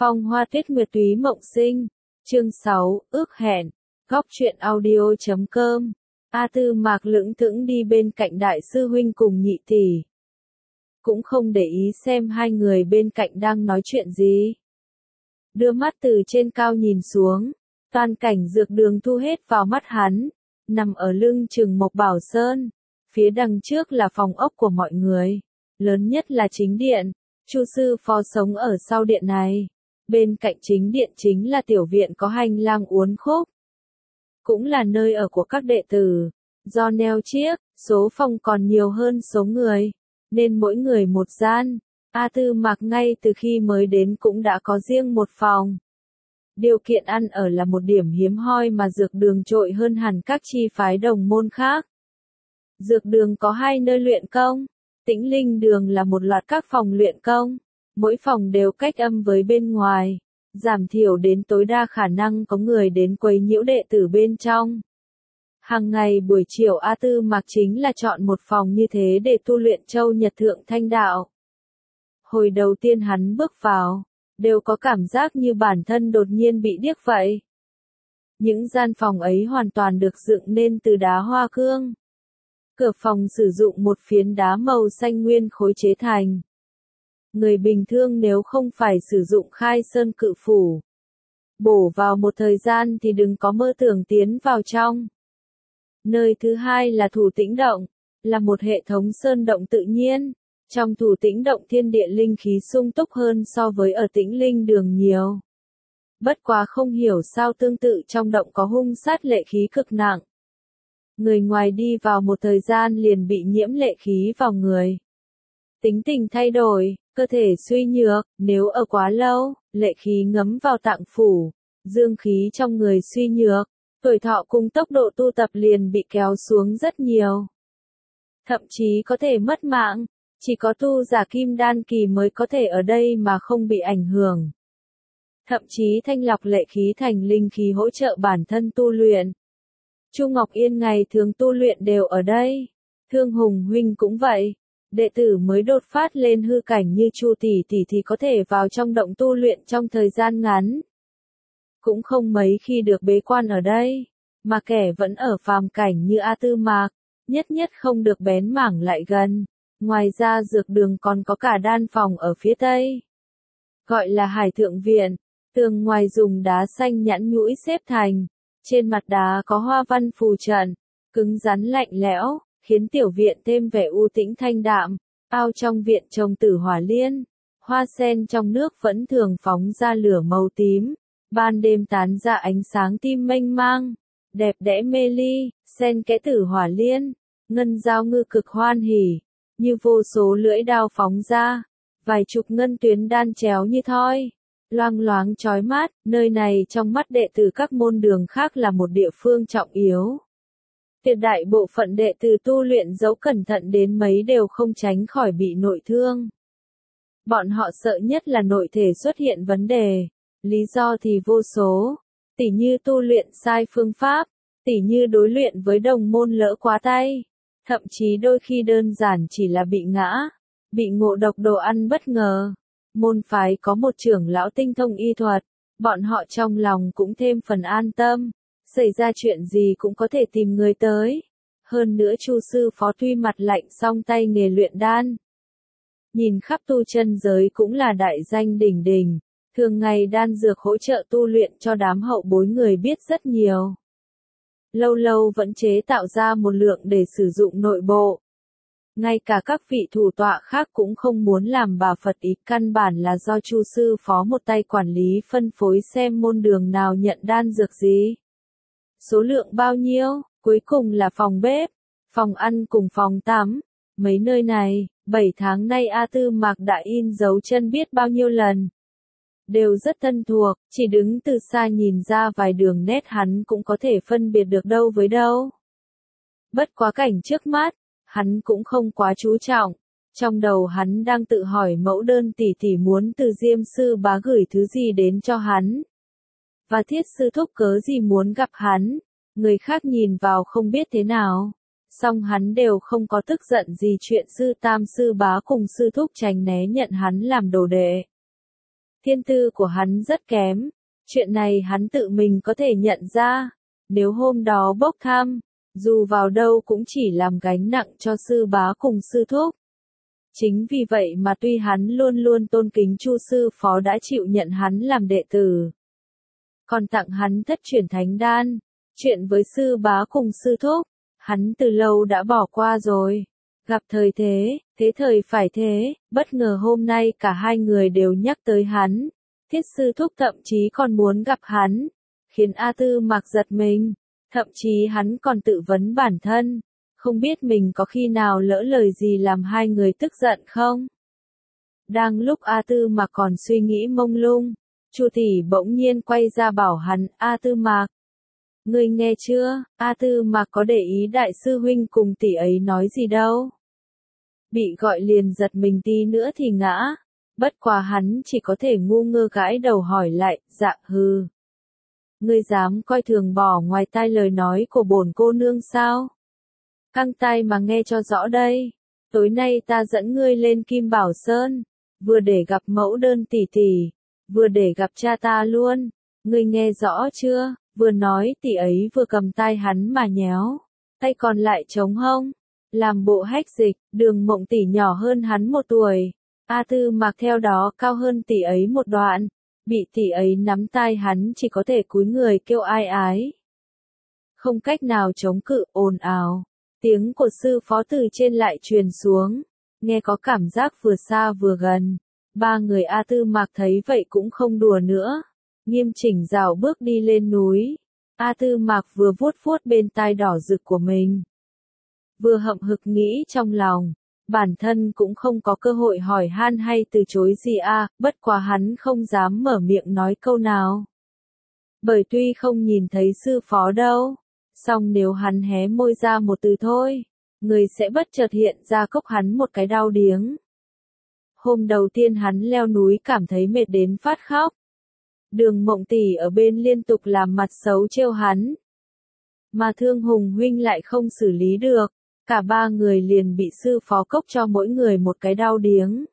Phong Hoa Tuyết Nguyệt Túy Mộng Sinh, chương 6, ước hẹn, góc truyện audio.com. A Tư Mạc lững thững đi bên cạnh đại sư huynh cùng nhị tỷ. Cũng không để ý xem hai người bên cạnh đang nói chuyện gì. Đưa mắt từ trên cao nhìn xuống, toàn cảnh dược đường thu hết vào mắt hắn, nằm ở lưng chừng Mộc Bảo Sơn. Phía đằng trước là phòng ốc của mọi người, lớn nhất là chính điện. Chu sư phó sống ở sau điện này. Bên cạnh chính điện chính là tiểu viện có hành lang uốn khúc. Cũng là nơi ở của các đệ tử. Do neo chiếc, số phòng còn nhiều hơn số người, nên mỗi người một gian. A Tư Mạc ngay từ khi mới đến cũng đã có riêng một phòng. Điều kiện ăn ở là một điểm hiếm hoi mà dược đường trội hơn hẳn các chi phái đồng môn khác. Dược đường có hai nơi luyện công. Tĩnh Linh đường là một loạt các phòng luyện công. Mỗi phòng đều cách âm với bên ngoài, giảm thiểu đến tối đa khả năng có người đến quấy nhiễu đệ tử bên trong. Hàng ngày buổi chiều A Tư Mạc chính là chọn một phòng như thế để tu luyện châu Nhật Thượng Thanh Đạo. Hồi đầu tiên hắn bước vào, đều có cảm giác như bản thân đột nhiên bị điếc vậy. Những gian phòng ấy hoàn toàn được dựng nên từ đá hoa cương. Cửa phòng sử dụng một phiến đá màu xanh nguyên khối chế thành. Người bình thường nếu không phải sử dụng khai sơn cự phủ, bổ vào một thời gian thì đừng có mơ tưởng tiến vào trong. Nơi thứ hai là Thủ Tĩnh Động, là một hệ thống sơn động tự nhiên. Trong Thủ Tĩnh Động thiên địa linh khí sung túc hơn so với ở Tĩnh Linh đường nhiều. Bất quá không hiểu sao tương tự trong động có hung sát lệ khí cực nặng. Người ngoài đi vào một thời gian liền bị nhiễm lệ khí vào người. Tính tình thay đổi, cơ thể suy nhược, nếu ở quá lâu, lệ khí ngấm vào tạng phủ, dương khí trong người suy nhược, tuổi thọ cùng tốc độ tu tập liền bị kéo xuống rất nhiều. Thậm chí có thể mất mạng, chỉ có tu giả kim đan kỳ mới có thể ở đây mà không bị ảnh hưởng. Thậm chí thanh lọc lệ khí thành linh khí hỗ trợ bản thân tu luyện. Chu Ngọc Yên ngày thường tu luyện đều ở đây, Thương Hùng huynh cũng vậy. Đệ tử mới đột phát lên hư cảnh như Chu tỷ tỷ thì có thể vào trong động tu luyện trong thời gian ngắn. Cũng không mấy khi được bế quan ở đây, mà kẻ vẫn ở phàm cảnh như A Tư Mạc, nhất nhất không được bén mảng lại gần. Ngoài ra dược đường còn có cả đan phòng ở phía tây, gọi là Hải Thượng Viện, tường ngoài dùng đá xanh nhẵn nhũi xếp thành, trên mặt đá có hoa văn phù trận, cứng rắn lạnh lẽo, khiến tiểu viện thêm vẻ u tĩnh thanh đạm. Ao trong viện trồng tử hỏa liên, hoa sen trong nước vẫn thường phóng ra lửa màu tím, ban đêm tán ra ánh sáng tim mênh mang, đẹp đẽ mê ly. Sen kẽ tử hỏa liên, ngân giao ngư cực hoan hỉ, như vô số lưỡi đao phóng ra, vài chục ngân tuyến đan chéo như thoi, loang loáng chói mắt. Nơi này trong mắt đệ tử các môn đường khác là một địa phương trọng yếu. Tuyệt đại bộ phận đệ tử tu luyện dẫu cẩn thận đến mấy đều không tránh khỏi bị nội thương. Bọn họ sợ nhất là nội thể xuất hiện vấn đề, lý do thì vô số, tỉ như tu luyện sai phương pháp, tỉ như đối luyện với đồng môn lỡ quá tay, thậm chí đôi khi đơn giản chỉ là bị ngã, bị ngộ độc đồ ăn bất ngờ. Môn phái có một trưởng lão tinh thông y thuật, bọn họ trong lòng cũng thêm phần an tâm. Xảy ra chuyện gì cũng có thể tìm người tới. Hơn nữa Chu sư phó tuy mặt lạnh song tay nghề luyện đan, nhìn khắp tu chân giới cũng là đại danh đỉnh đỉnh, thường ngày đan dược hỗ trợ tu luyện cho đám hậu bối người biết rất nhiều. Lâu lâu vẫn chế tạo ra một lượng để sử dụng nội bộ. Ngay cả các vị thủ tọa khác cũng không muốn làm bà Phật ý, căn bản là do Chu sư phó một tay quản lý phân phối xem môn đường nào nhận đan dược gì, số lượng bao nhiêu, cuối cùng là phòng bếp, phòng ăn cùng phòng tắm. Mấy nơi này, 7 tháng nay A Tư Mạc đã in dấu chân biết bao nhiêu lần. Đều rất thân thuộc, chỉ đứng từ xa nhìn ra vài đường nét hắn cũng có thể phân biệt được đâu với đâu. Bất quá cảnh trước mắt, hắn cũng không quá chú trọng. Trong đầu hắn đang tự hỏi mẫu đơn tỷ tỷ muốn từ Diêm sư bá gửi thứ gì đến cho hắn. Và Thiết sư thúc cớ gì muốn gặp hắn, người khác nhìn vào không biết thế nào, song hắn đều không có tức giận gì chuyện sư tam sư bá cùng sư thúc tránh né nhận hắn làm đồ đệ. Thiên tư của hắn rất kém, chuyện này hắn tự mình có thể nhận ra, nếu hôm đó bốc thăm, dù vào đâu cũng chỉ làm gánh nặng cho sư bá cùng sư thúc. Chính vì vậy mà tuy hắn luôn luôn tôn kính Chu sư phó đã chịu nhận hắn làm đệ tử, còn tặng hắn thất truyền thánh đan, chuyện với sư bá cùng sư thúc, hắn từ lâu đã bỏ qua rồi. Gặp thời thế, thế thời phải thế, bất ngờ hôm nay cả hai người đều nhắc tới hắn, Thiết sư thúc thậm chí còn muốn gặp hắn, khiến A Tư Mạc giật mình, thậm chí hắn còn tự vấn bản thân, không biết mình có khi nào lỡ lời gì làm hai người tức giận không? Đang lúc A Tư Mạc còn suy nghĩ mông lung, Chu tỷ bỗng nhiên quay ra bảo hắn, A Tư Mạc, ngươi nghe chưa, A Tư Mạc có để ý đại sư huynh cùng tỷ ấy nói gì đâu. Bị gọi liền giật mình tí nữa thì ngã, bất quá hắn chỉ có thể ngu ngơ gãi đầu hỏi lại, dạ hừ. Ngươi dám coi thường bỏ ngoài tai lời nói của bổn cô nương sao? Căng tai mà nghe cho rõ đây, tối nay ta dẫn ngươi lên Kim Bảo Sơn, vừa để gặp mẫu đơn tỷ tỷ, vừa để gặp cha ta luôn, ngươi nghe rõ chưa? Vừa nói tỷ ấy vừa cầm tai hắn mà nhéo, tay còn lại chống hông, làm bộ hách dịch. Đường Mộng tỷ nhỏ hơn hắn 1 tuổi, A Tư Mạc theo đó cao hơn tỷ ấy một đoạn, bị tỷ ấy nắm tai hắn chỉ có thể cúi người kêu ai ái. Không cách nào chống cự, ồn ào, tiếng của sư phó từ trên lại truyền xuống, nghe có cảm giác vừa xa vừa gần. Ba người A Tư Mạc thấy vậy cũng không đùa nữa, nghiêm chỉnh rảo bước đi lên núi. A Tư Mạc vừa vuốt vuốt bên tai đỏ rực của mình, vừa hậm hực nghĩ trong lòng, bản thân cũng không có cơ hội hỏi han hay từ chối gì bất quá hắn không dám mở miệng nói câu nào. Bởi tuy không nhìn thấy sư phó đâu, song nếu hắn hé môi ra một từ thôi, người sẽ bất chợt hiện ra cốc hắn một cái đau điếng. Hôm đầu tiên hắn leo núi cảm thấy mệt đến phát khóc. Đường Mộng tỷ ở bên liên tục làm mặt xấu trêu hắn. Mà Thương Hùng huynh lại không xử lý được, cả ba người liền bị sư phó cốc cho mỗi người một cái đau điếng.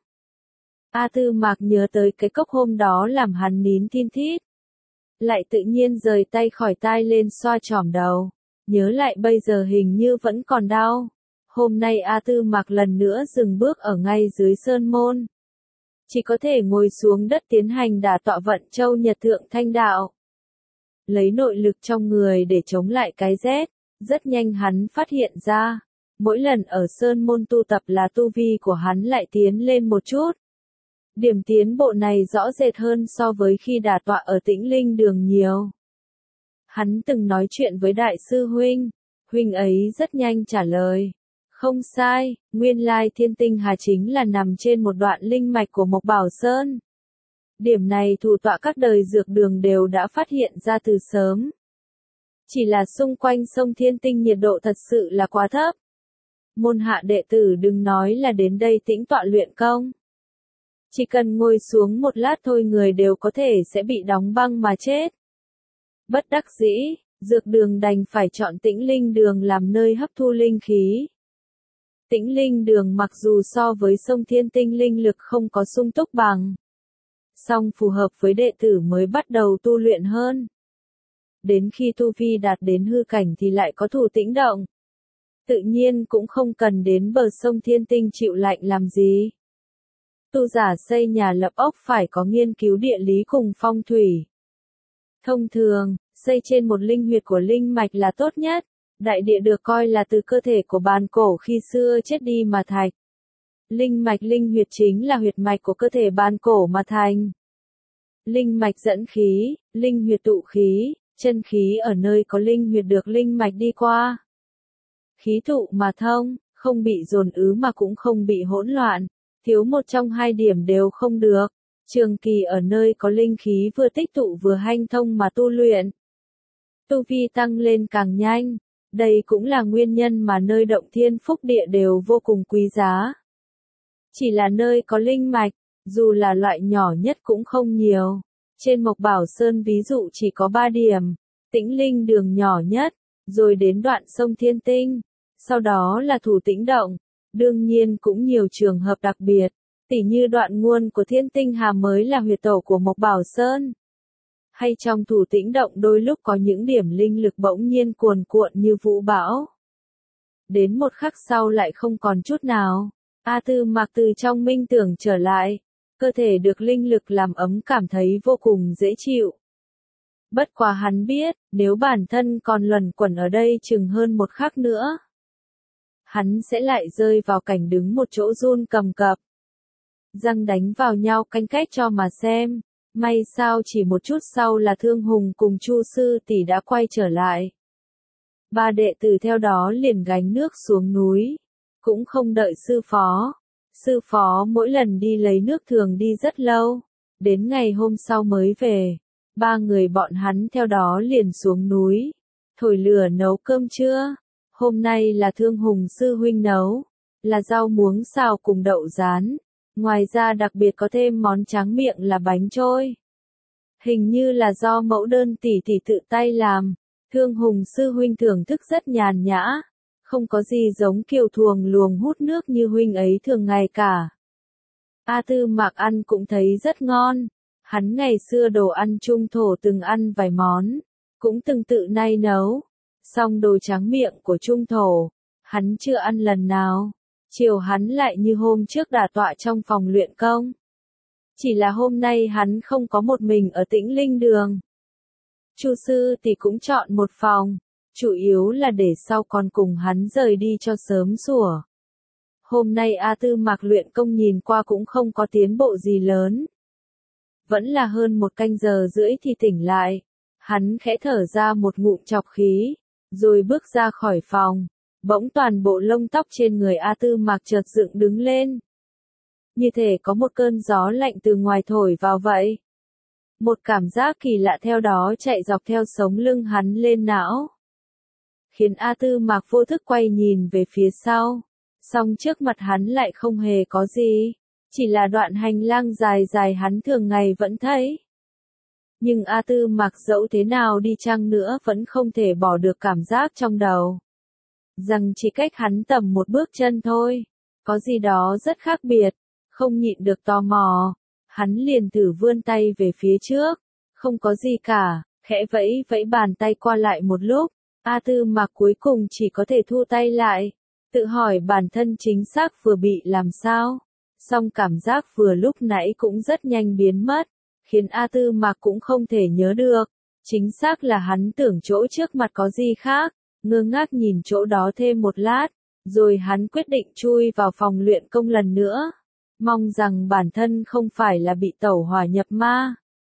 A Tư Mạc nhớ tới cái cốc hôm đó làm hắn nín thin thít, lại tự nhiên rời tay khỏi tai lên xoa chỏm đầu, nhớ lại bây giờ hình như vẫn còn đau. Hôm nay A Tư Mạc lần nữa dừng bước ở ngay dưới sơn môn, chỉ có thể ngồi xuống đất tiến hành đả tọa vận châu Nhật Thượng Thanh Đạo, lấy nội lực trong người để chống lại cái rét. Rất nhanh hắn phát hiện ra, mỗi lần ở sơn môn tu tập là tu vi của hắn lại tiến lên một chút. Điểm tiến bộ này rõ rệt hơn so với khi đả tọa ở Tĩnh Linh Đường nhiều. Hắn từng nói chuyện với đại sư huynh, huynh ấy rất nhanh trả lời. Không sai, nguyên lai Thiên Tinh Hà chính là nằm trên một đoạn linh mạch của Mộc Bảo Sơn. Điểm này thủ tọa các đời dược đường đều đã phát hiện ra từ sớm. Chỉ là xung quanh sông Thiên Tinh nhiệt độ thật sự là quá thấp. Môn hạ đệ tử đừng nói là đến đây tĩnh tọa luyện công. Chỉ cần ngồi xuống một lát thôi người đều có thể sẽ bị đóng băng mà chết. Bất đắc dĩ, dược đường đành phải chọn Tĩnh Linh Đường làm nơi hấp thu linh khí. Tĩnh Linh Đường mặc dù so với sông Thiên Tinh linh lực không có sung túc bằng, song phù hợp với đệ tử mới bắt đầu tu luyện hơn. Đến khi tu vi đạt đến hư cảnh thì lại có thủ tĩnh động. Tự nhiên cũng không cần đến bờ sông Thiên Tinh chịu lạnh làm gì. Tu giả xây nhà lập ốc phải có nghiên cứu địa lý cùng phong thủy. Thông thường, xây trên một linh huyệt của linh mạch là tốt nhất. Đại địa được coi là từ cơ thể của bàn cổ khi xưa chết đi mà thành. Linh mạch linh huyệt chính là huyệt mạch của cơ thể bàn cổ mà thành. Linh mạch dẫn khí, linh huyệt tụ khí, chân khí ở nơi có linh huyệt được linh mạch đi qua. Khí tụ mà thông, không bị dồn ứ mà cũng không bị hỗn loạn, thiếu một trong hai điểm đều không được. Trường kỳ ở nơi có linh khí vừa tích tụ vừa hanh thông mà tu luyện. Tu vi tăng lên càng nhanh. Đây cũng là nguyên nhân mà nơi động thiên phúc địa đều vô cùng quý giá. Chỉ là nơi có linh mạch, dù là loại nhỏ nhất cũng không nhiều. Trên Mộc Bảo Sơn ví dụ chỉ có 3 điểm, Tĩnh Linh Đường nhỏ nhất, rồi đến đoạn sông Thiên Tinh, sau đó là Thủ Tĩnh Động. Đương nhiên cũng nhiều trường hợp đặc biệt, Tỉ như đoạn nguồn của Thiên Tinh Hà mới là huyệt tổ của Mộc Bảo Sơn. Hay trong Thủ Tĩnh Động đôi lúc có những điểm linh lực bỗng nhiên cuồn cuộn như vũ bão. Đến một khắc sau lại không còn chút nào. A Tư Mạc từ trong minh tưởng trở lại. Cơ thể được linh lực làm ấm cảm thấy vô cùng dễ chịu. Bất quá hắn biết, nếu bản thân còn luẩn quẩn ở đây chừng hơn một khắc nữa, hắn sẽ lại rơi vào cảnh đứng một chỗ run cầm cập. Răng đánh vào nhau canh cách cho mà xem. May sao chỉ một chút sau là Thương Hùng cùng Chu sư tỷ đã quay trở lại. Ba đệ tử theo đó liền gánh nước xuống núi. Cũng không đợi sư phó. Sư phó mỗi lần đi lấy nước thường đi rất lâu. Đến ngày hôm sau mới về. Ba người bọn hắn theo đó liền xuống núi. Thổi lửa nấu cơm trưa. Hôm nay là Thương Hùng sư huynh nấu. Là rau muống xào cùng đậu rán. Ngoài ra đặc biệt có thêm món tráng miệng là bánh trôi. Hình như là do mẫu đơn tỷ tỷ tự tay làm. Thương Hùng sư huynh thưởng thức rất nhàn nhã. Không có gì giống kiểu thuồng luồng hút nước như huynh ấy thường ngày cả. A Tư Mạc ăn cũng thấy rất ngon. Hắn ngày xưa đồ ăn trung thổ từng ăn vài món. Cũng từng tự nay nấu. Song đồ tráng miệng của trung thổ. Hắn chưa ăn lần nào. Chiều hắn lại như hôm trước đả tọa trong phòng luyện công. Chỉ là hôm nay hắn không có một mình ở Tĩnh Linh Đường. Chu sư thì cũng chọn một phòng, chủ yếu là để sau còn cùng hắn rời đi cho sớm sủa. Hôm nay A Tư Mạc luyện công nhìn qua cũng không có tiến bộ gì lớn. Vẫn là hơn 1,5 canh thì tỉnh lại. Hắn khẽ thở ra một ngụm trọc khí, rồi bước ra khỏi phòng. Bỗng toàn bộ lông tóc trên người A Tư Mạc chợt dựng đứng lên. Như thể có một cơn gió lạnh từ ngoài thổi vào vậy. Một cảm giác kỳ lạ theo đó chạy dọc theo sống lưng hắn lên não. Khiến A Tư Mạc vô thức quay nhìn về phía sau. Song trước mặt hắn lại không hề có gì. Chỉ là đoạn hành lang dài dài hắn thường ngày vẫn thấy. Nhưng A Tư Mạc dẫu thế nào đi chăng nữa vẫn không thể bỏ được cảm giác trong đầu. Rằng chỉ cách hắn tầm một bước chân thôi. Có gì đó rất khác biệt. Không nhịn được tò mò. Hắn liền thử vươn tay về phía trước. Không có gì cả. Khẽ vẫy vẫy bàn tay qua lại một lúc. A Tư Mạc cuối cùng chỉ có thể thu tay lại. Tự hỏi bản thân chính xác vừa bị làm sao. Song cảm giác vừa lúc nãy cũng rất nhanh biến mất. Khiến A Tư Mạc cũng không thể nhớ được. Chính xác là hắn tưởng chỗ trước mặt có gì khác. Ngơ ngác nhìn chỗ đó thêm một lát. Rồi hắn quyết định chui vào phòng luyện công lần nữa. Mong rằng bản thân không phải là bị tẩu hỏa nhập ma.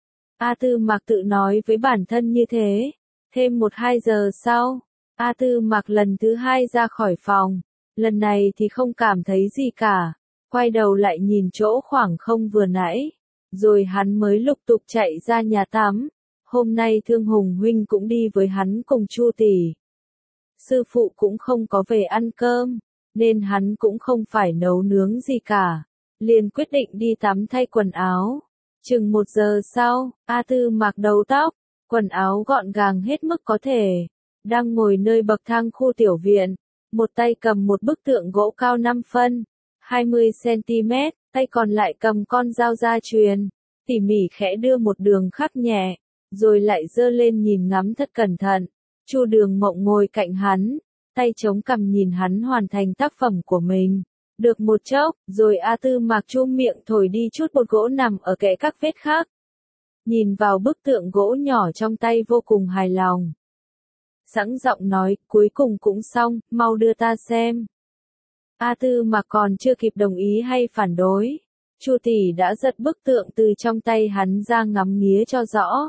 A Tư Mạc tự nói với bản thân như thế. Thêm 1-2 giờ sau, A Tư Mạc lần thứ 2 ra khỏi phòng. Lần này thì không cảm thấy gì cả. Quay đầu lại nhìn chỗ khoảng không vừa nãy. Rồi hắn mới lục tục chạy ra nhà tắm. Hôm nay Thương Hùng huynh cũng đi với hắn cùng Chu tỷ. Sư phụ cũng không có về ăn cơm. Nên hắn cũng không phải nấu nướng gì cả. Liền quyết định đi tắm thay quần áo. Chừng 1 giờ sau, A Tư Mạc đầu tóc, quần áo gọn gàng hết mức có thể. Đang ngồi nơi bậc thang khu tiểu viện. Một tay cầm một bức tượng gỗ cao 5 phân, 20 cm, tay còn lại cầm con dao gia truyền. Tỉ mỉ khẽ đưa một đường khắc nhẹ, rồi lại giơ lên nhìn ngắm thật cẩn thận. Chu Đường Mộng ngồi cạnh hắn, tay chống cằm nhìn hắn hoàn thành tác phẩm của mình. Được một chốc, rồi A Tư Mạc chum miệng thổi đi chút bột gỗ nằm ở kẽ các vết khác. Nhìn vào bức tượng gỗ nhỏ trong tay vô cùng hài lòng. Sẵn giọng nói, cuối cùng cũng xong, mau đưa ta xem. A Tư Mạc còn chưa kịp đồng ý hay phản đối. Chu tỷ đã giật bức tượng từ trong tay hắn ra ngắm nghía cho rõ.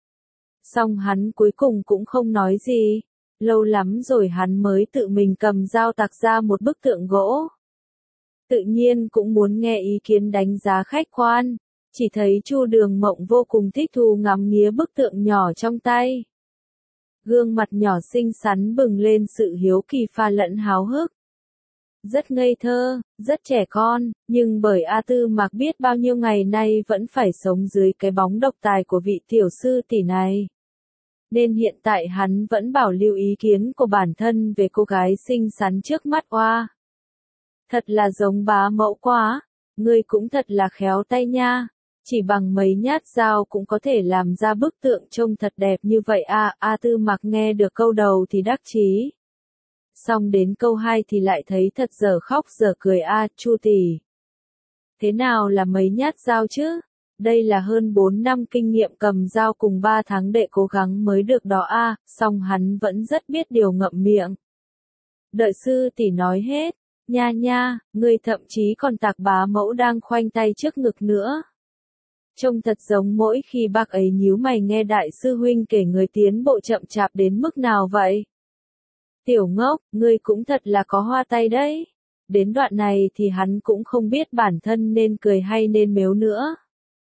Xong hắn cuối cùng cũng không nói gì. Lâu lắm rồi hắn mới tự mình cầm dao tạc ra một bức tượng gỗ. Tự nhiên cũng muốn nghe ý kiến đánh giá khách quan. Chỉ thấy Chu Đường Mộng vô cùng thích thú ngắm nghía bức tượng nhỏ trong tay. Gương mặt nhỏ xinh xắn bừng lên sự hiếu kỳ pha lẫn háo hức. Rất ngây thơ, rất trẻ con, nhưng bởi A Tư Mạc biết bao nhiêu ngày nay vẫn phải sống dưới cái bóng độc tài của vị tiểu sư tỷ này. Nên hiện tại hắn vẫn bảo lưu ý kiến của bản thân về cô gái xinh xắn trước mắt oa. Thật là giống bá mẫu quá. ngươi cũng thật là khéo tay nha. Chỉ bằng mấy nhát dao cũng có thể làm ra bức tượng trông thật đẹp như vậy à. A Tư Mạc nghe được câu đầu thì đắc chí. Xong đến câu 2 thì lại thấy thật dở khóc dở cười a. Chu tỷ. Thế nào là mấy nhát dao chứ? Đây là hơn 4 năm kinh nghiệm cầm dao cùng 3 tháng đệ cố gắng mới được đó a. Xong hắn vẫn rất biết điều ngậm miệng. Đợi sư tỷ nói hết. Nha nha, ngươi thậm chí còn tạc bá mẫu đang khoanh tay trước ngực nữa. Trông thật giống mỗi khi bác ấy nhíu mày nghe đại sư huynh kể người tiến bộ chậm chạp đến mức nào vậy. Tiểu ngốc, ngươi cũng thật là có hoa tay đấy. Đến đoạn này thì hắn cũng không biết bản thân nên cười hay nên mếu nữa.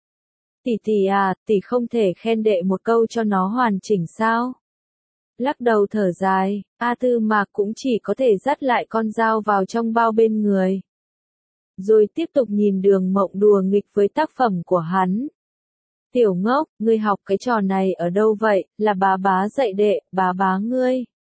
Tỷ tỷ à, tỷ không thể khen đệ một câu cho nó hoàn chỉnh sao? Lắc đầu thở dài, A Tư Mạc cũng chỉ có thể dắt lại con dao vào trong bao bên người. Rồi tiếp tục nhìn Đường Mộng đùa nghịch với tác phẩm của hắn. Tiểu ngốc, ngươi học cái trò này ở đâu vậy, là bá bá dạy đệ, bá bá ngươi.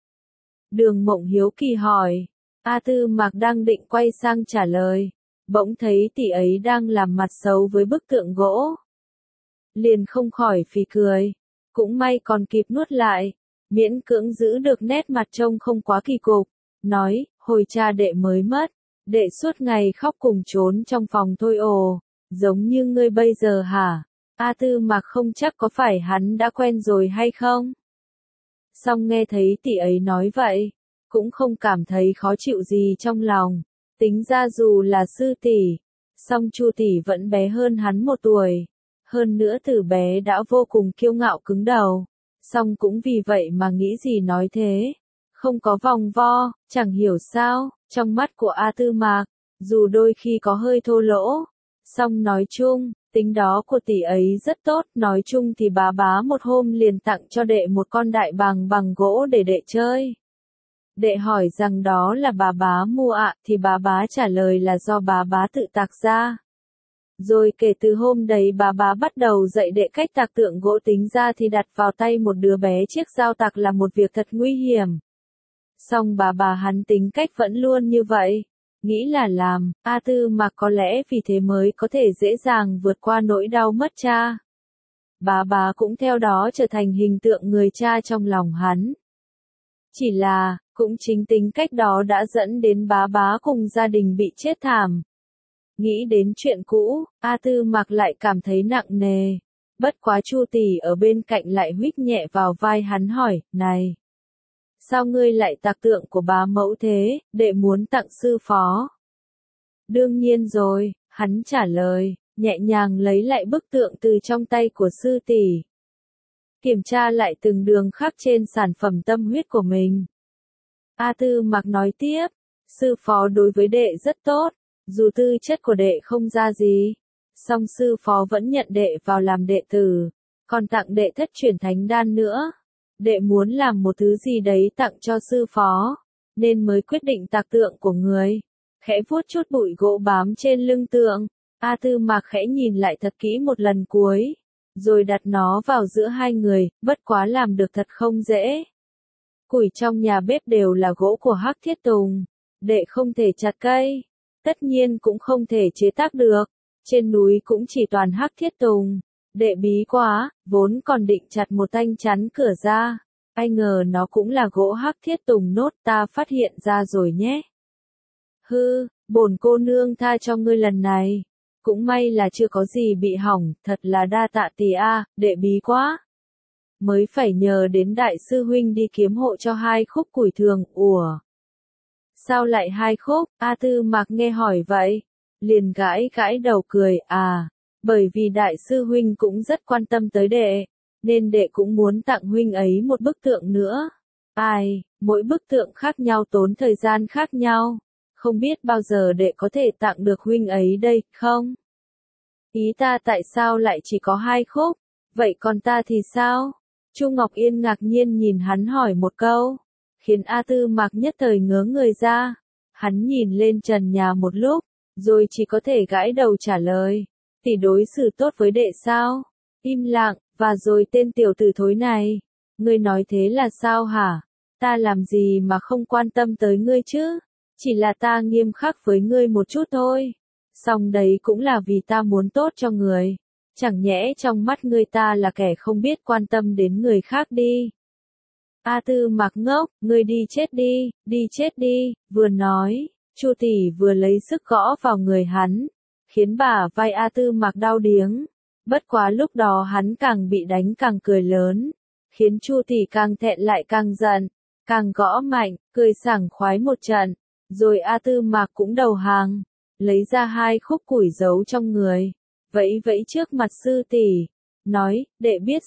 Đường Mộng hiếu kỳ hỏi, A Tư Mạc đang định quay sang trả lời, bỗng thấy tỷ ấy đang làm mặt xấu với bức tượng gỗ. Liền không khỏi phì cười, cũng may còn kịp nuốt lại, miễn cưỡng giữ được nét mặt trông không quá kỳ cục, nói, hồi cha đệ mới mất, đệ suốt ngày khóc cùng trốn trong phòng thôi ồ, giống như ngươi bây giờ hả? A Tư Mạc không chắc có phải hắn đã quen rồi hay không? Xong nghe thấy tỷ ấy nói vậy, cũng không cảm thấy khó chịu gì trong lòng, tính ra dù là sư tỷ, song Chu tỷ vẫn bé hơn hắn 1 tuổi, hơn nữa từ bé đã vô cùng kiêu ngạo cứng đầu, song cũng vì vậy mà nghĩ gì nói thế, không có vòng vo, chẳng hiểu sao, trong mắt của A Tư Mạc, dù đôi khi có hơi thô lỗ, song nói chung, tính đó của tỷ ấy rất tốt, nói chung thì bá bá một hôm liền tặng cho đệ một con đại bàng bằng gỗ để đệ chơi. Đệ hỏi rằng đó là bá bá mua ạ, thì bá bá trả lời là do bá bá tự tạc ra. Rồi kể từ hôm đấy bá bá bắt đầu dạy đệ cách tạc tượng gỗ, tính ra thì đặt vào tay một đứa bé chiếc dao tạc là một việc thật nguy hiểm. Song bá hắn tính cách vẫn luôn như vậy. Nghĩ là làm, A Tư Mạc có lẽ vì thế mới có thể dễ dàng vượt qua nỗi đau mất cha. Bá cũng theo đó trở thành hình tượng người cha trong lòng hắn. Chỉ là, cũng chính tính cách đó đã dẫn đến bá cùng gia đình bị chết thảm. Nghĩ đến chuyện cũ, A Tư Mạc lại cảm thấy nặng nề. Bất quá Chu tỷ ở bên cạnh lại huých nhẹ vào vai hắn hỏi, này. Sao ngươi lại tạc tượng của bá mẫu thế, đệ muốn tặng sư phó? Đương nhiên rồi, hắn trả lời, nhẹ nhàng lấy lại bức tượng từ trong tay của sư tỷ. Kiểm tra lại từng đường khắc trên sản phẩm tâm huyết của mình. A Tư Mạc nói tiếp, sư phó đối với đệ rất tốt, dù tư chất của đệ không ra gì, song sư phó vẫn nhận đệ vào làm đệ tử, còn tặng đệ thất truyền thánh đan nữa. Đệ muốn làm một thứ gì đấy tặng cho sư phó, nên mới quyết định tạc tượng của người. Khẽ vuốt chút bụi gỗ bám trên lưng tượng, A Tư Mạc khẽ nhìn lại thật kỹ một lần cuối, rồi đặt nó vào giữa hai người, bất quá làm được thật không dễ. Củi trong nhà bếp đều là gỗ của Hắc Thiết Tùng, đệ không thể chặt cây, tất nhiên cũng không thể chế tác được, trên núi cũng chỉ toàn Hắc Thiết Tùng. Đệ bí quá, vốn còn định chặt một thanh chắn cửa ra, ai ngờ nó cũng là gỗ Hắc Thiết Tùng nốt, ta phát hiện ra rồi nhé. Hư, bổn cô nương tha cho ngươi lần này. Cũng may là chưa có gì bị hỏng, thật là đa tạ tỷ a, đệ bí quá. Mới phải nhờ đến đại sư huynh đi kiếm hộ cho 2 khúc củi thường, ủa. Sao lại 2 khúc, A Tư Mạc nghe hỏi vậy, liền gãi đầu cười, à. Bởi vì đại sư huynh cũng rất quan tâm tới đệ, nên đệ cũng muốn tặng huynh ấy một bức tượng nữa. Ai, mỗi bức tượng khác nhau tốn thời gian khác nhau, không biết bao giờ đệ có thể tặng được huynh ấy đây, không? Ý ta tại sao lại chỉ có 2 khúc, vậy còn ta thì sao? Chu Ngọc Yên ngạc nhiên nhìn hắn hỏi một câu, khiến A Tư Mạc nhất thời ngớ người ra. Hắn nhìn lên trần nhà một lúc, rồi chỉ có thể gãi đầu trả lời. Tỷ đối xử tốt với đệ sao? Im lặng, và rồi tên tiểu tử thối này. Ngươi nói thế là sao hả? Ta làm gì mà không quan tâm tới ngươi chứ? Chỉ là ta nghiêm khắc với ngươi một chút thôi. Song đấy cũng là vì ta muốn tốt cho người. Chẳng nhẽ trong mắt ngươi ta là kẻ không biết quan tâm đến người khác đi. A Tư Mạc ngốc, ngươi đi chết đi, vừa nói, Chu tỷ vừa lấy sức gõ vào người hắn, khiến bả vai A Tư Mạc đau điếng. Bất quá lúc đó hắn càng bị đánh càng cười lớn, khiến Chu tỷ càng thẹn lại càng giận, càng gõ mạnh, cười sảng khoái một trận, rồi A Tư Mạc cũng đầu hàng, lấy ra 2 khúc củi giấu trong người, vẫy vẫy trước mặt sư tỷ, nói, đệ biết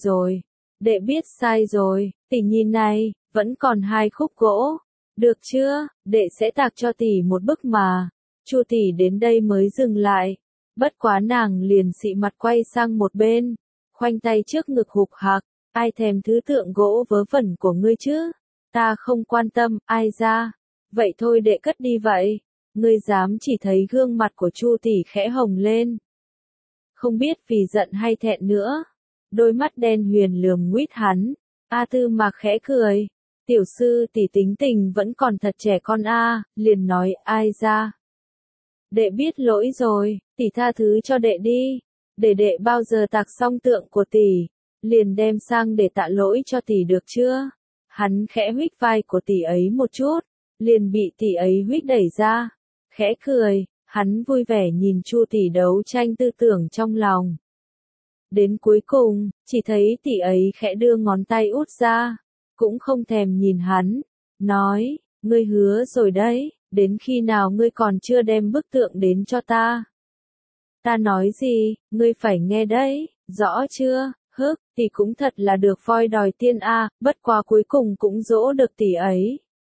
sai rồi, tỷ nhìn này, vẫn còn 2 khúc gỗ, được chưa, đệ sẽ tạc cho tỷ một bức mà. Chu tỷ đến đây mới dừng lại, bất quá nàng liền xị mặt quay sang một bên, khoanh tay trước ngực hục hạc, ai thèm thứ tượng gỗ vớ vẩn của ngươi chứ, ta không quan tâm, ai ra, vậy thôi đệ cất đi vậy, ngươi dám. Chỉ thấy gương mặt của Chu tỷ khẽ hồng lên, không biết vì giận hay thẹn nữa, đôi mắt đen huyền lườm nguýt hắn. A Tư Mạc khẽ cười, tiểu sư tỷ tính tình vẫn còn thật trẻ con a, liền nói, ai ra. Đệ biết lỗi rồi, tỷ tha thứ cho đệ đi, để đệ bao giờ tạc xong tượng của tỷ, liền đem sang để tạ lỗi cho tỷ được chưa? Hắn khẽ huých vai của tỷ ấy một chút, liền bị tỷ ấy huých đẩy ra, khẽ cười, hắn vui vẻ nhìn Chu tỷ đấu tranh tư tưởng trong lòng. Đến cuối cùng, chỉ thấy tỷ ấy khẽ đưa ngón tay út ra, cũng không thèm nhìn hắn, nói, ngươi hứa rồi đấy, đến khi nào ngươi còn chưa đem bức tượng đến cho ta? Ta nói gì, ngươi phải nghe đấy, rõ chưa? Tỷ cũng thật là được voi đòi tiên a, bất quá cuối cùng cũng dỗ được tỷ ấy.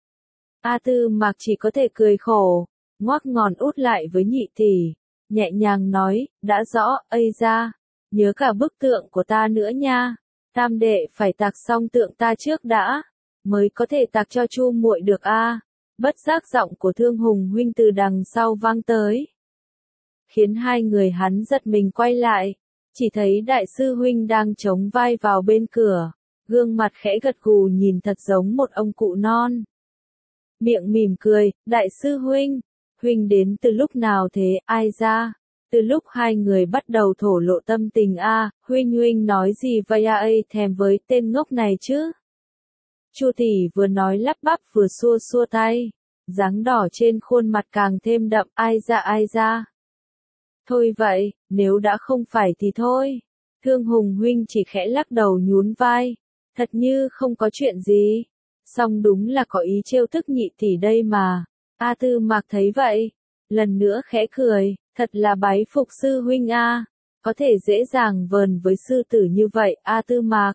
A Tư Mạc chỉ có thể cười khổ, ngoắc ngón út lại với nhị tỷ, nhẹ nhàng nói, đã rõ, ây ra, nhớ cả bức tượng của ta nữa nha, tam đệ phải tạc xong tượng ta trước đã, mới có thể tạc cho Chu muội được a. Bất giác giọng của Thương Hùng huynh từ đằng sau vang tới, khiến hai người hắn giật mình quay lại, chỉ thấy đại sư huynh đang chống vai vào bên cửa, gương mặt khẽ gật gù nhìn thật giống một ông cụ non. Miệng mỉm cười, đại sư huynh đến từ lúc nào thế, ai ra? Từ lúc hai người bắt đầu thổ lộ tâm tình a, huynh nói gì vậy a ây thèm với tên ngốc này chứ? Chu tỷ vừa nói lắp bắp vừa xua xua tay, dáng đỏ trên khuôn mặt càng thêm đậm, ai ra. Thôi vậy, nếu đã không phải thì thôi. Thương Hùng huynh chỉ khẽ lắc đầu nhún vai, thật như không có chuyện gì. Song đúng là có ý trêu tức nhị tỷ đây mà. A Tư Mạc thấy vậy, lần nữa khẽ cười, thật là bái phục sư huynh a, có thể dễ dàng vờn với sư tử như vậy, A Tư Mạc.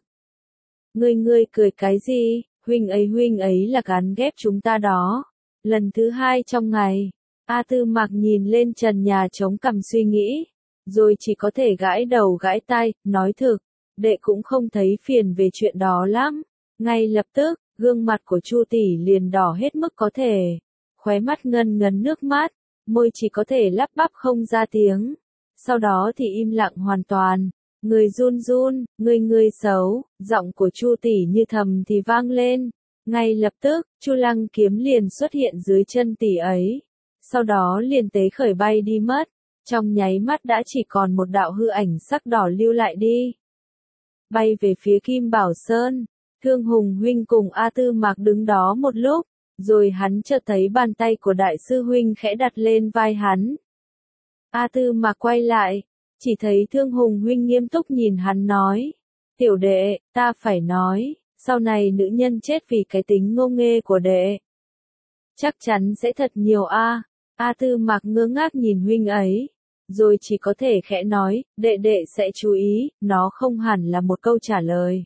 Ngươi cười cái gì, huynh ấy là gán ghép chúng ta đó. Lần thứ 2 trong ngày, A Tư Mạc nhìn lên trần nhà chống cằm suy nghĩ, rồi chỉ có thể gãi đầu gãi tai, nói thực, đệ cũng không thấy phiền về chuyện đó lắm. Ngay lập tức, gương mặt của Chu tỷ liền đỏ hết mức có thể, khóe mắt ngân ngấn nước mắt, môi chỉ có thể lắp bắp không ra tiếng. Sau đó thì im lặng hoàn toàn, người run run, ngươi xấu, giọng của Chu tỷ như thầm thì vang lên. Ngay lập tức, Chu Lăng kiếm liền xuất hiện dưới chân tỷ ấy, sau đó liền tế khởi bay đi mất, trong nháy mắt đã chỉ còn một đạo hư ảnh sắc đỏ lưu lại đi. Bay về phía Kim Bảo Sơn, Thương Hùng huynh cùng A Tư Mạc đứng đó một lúc, rồi hắn chợt thấy bàn tay của đại sư huynh khẽ đặt lên vai hắn. A Tư Mạc quay lại, chỉ thấy Thương Hùng huynh nghiêm túc nhìn hắn nói, tiểu đệ, ta phải nói, sau này nữ nhân chết vì cái tính ngô nghê của đệ, chắc chắn sẽ thật nhiều a. A Tư Mạc ngơ ngác nhìn huynh ấy, rồi chỉ có thể khẽ nói, đệ sẽ chú ý, nó không hẳn là một câu trả lời,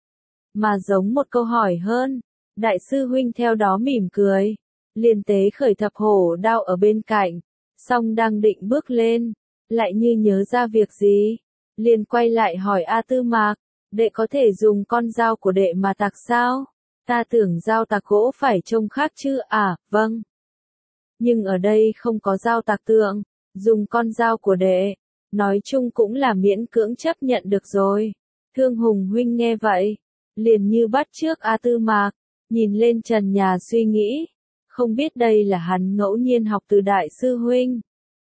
mà giống một câu hỏi hơn. Đại sư huynh theo đó mỉm cười, liền tế khởi thập hổ đao ở bên cạnh, song đang định bước lên, lại như nhớ ra việc gì, liền quay lại hỏi A Tư Mạc, đệ có thể dùng con dao của đệ mà tạc sao? Ta tưởng dao tạc gỗ phải trông khác chứ, à, vâng. Nhưng ở đây không có dao tạc tượng, dùng con dao của đệ, nói chung cũng là miễn cưỡng chấp nhận được rồi. Thương Hùng huynh nghe vậy, liền như bắt chước A Tư Mạc, nhìn lên trần nhà suy nghĩ, không biết đây là hắn ngẫu nhiên học từ đại sư huynh,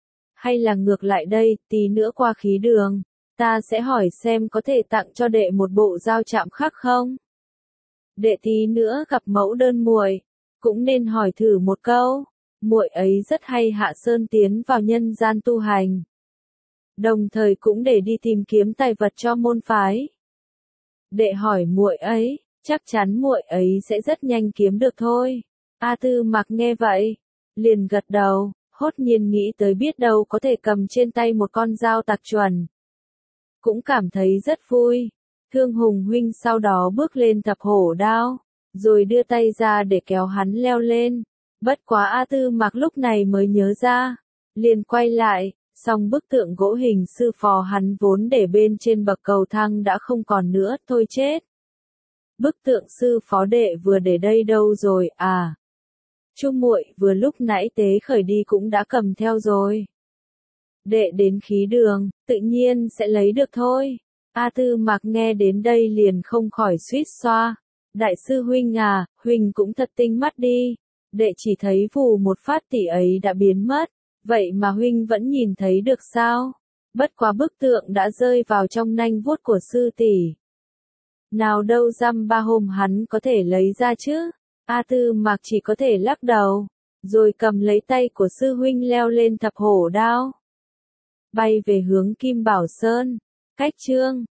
Hay là ngược lại đây, tí nữa qua khí đường, ta sẽ hỏi xem có thể tặng cho đệ một bộ dao chạm khắc không? Đệ tí nữa gặp mẫu đơn muội, cũng nên hỏi thử một câu, muội ấy rất hay hạ sơn tiến vào nhân gian tu hành. Đồng thời cũng để đi tìm kiếm tài vật cho môn phái. Đệ hỏi muội ấy, chắc chắn muội ấy sẽ rất nhanh kiếm được thôi. A Tư Mạc nghe vậy, liền gật đầu, hốt nhiên nghĩ tới biết đâu có thể cầm trên tay một con dao tạc chuẩn. Cũng cảm thấy rất vui. Thương Hùng huynh sau đó bước lên thập hổ đao, rồi đưa tay ra để kéo hắn leo lên. Bất quá A Tư Mạc lúc này mới nhớ ra, liền quay lại, song bức tượng gỗ hình sư phó hắn vốn để bên trên bậc cầu thang đã không còn nữa, thôi chết. Bức tượng sư phó đệ vừa để đây đâu rồi à? Chu muội vừa lúc nãy tế khởi đi cũng đã cầm theo rồi. Đệ đến khí đường, tự nhiên sẽ lấy được thôi. A Tư Mạc nghe đến đây liền không khỏi suýt xoa. Đại sư huynh à, huynh cũng thật tinh mắt đi. Đệ chỉ thấy vù một phát tỷ ấy đã biến mất. Vậy mà huynh vẫn nhìn thấy được sao? Bất quá bức tượng đã rơi vào trong nanh vuốt của sư tỷ. Nào đâu dăm ba hôm hắn có thể lấy ra chứ? A Tư Mạc chỉ có thể lắc đầu, rồi cầm lấy tay của sư huynh leo lên thập hổ đao. Bay về hướng Kim Bảo Sơn. Cách chương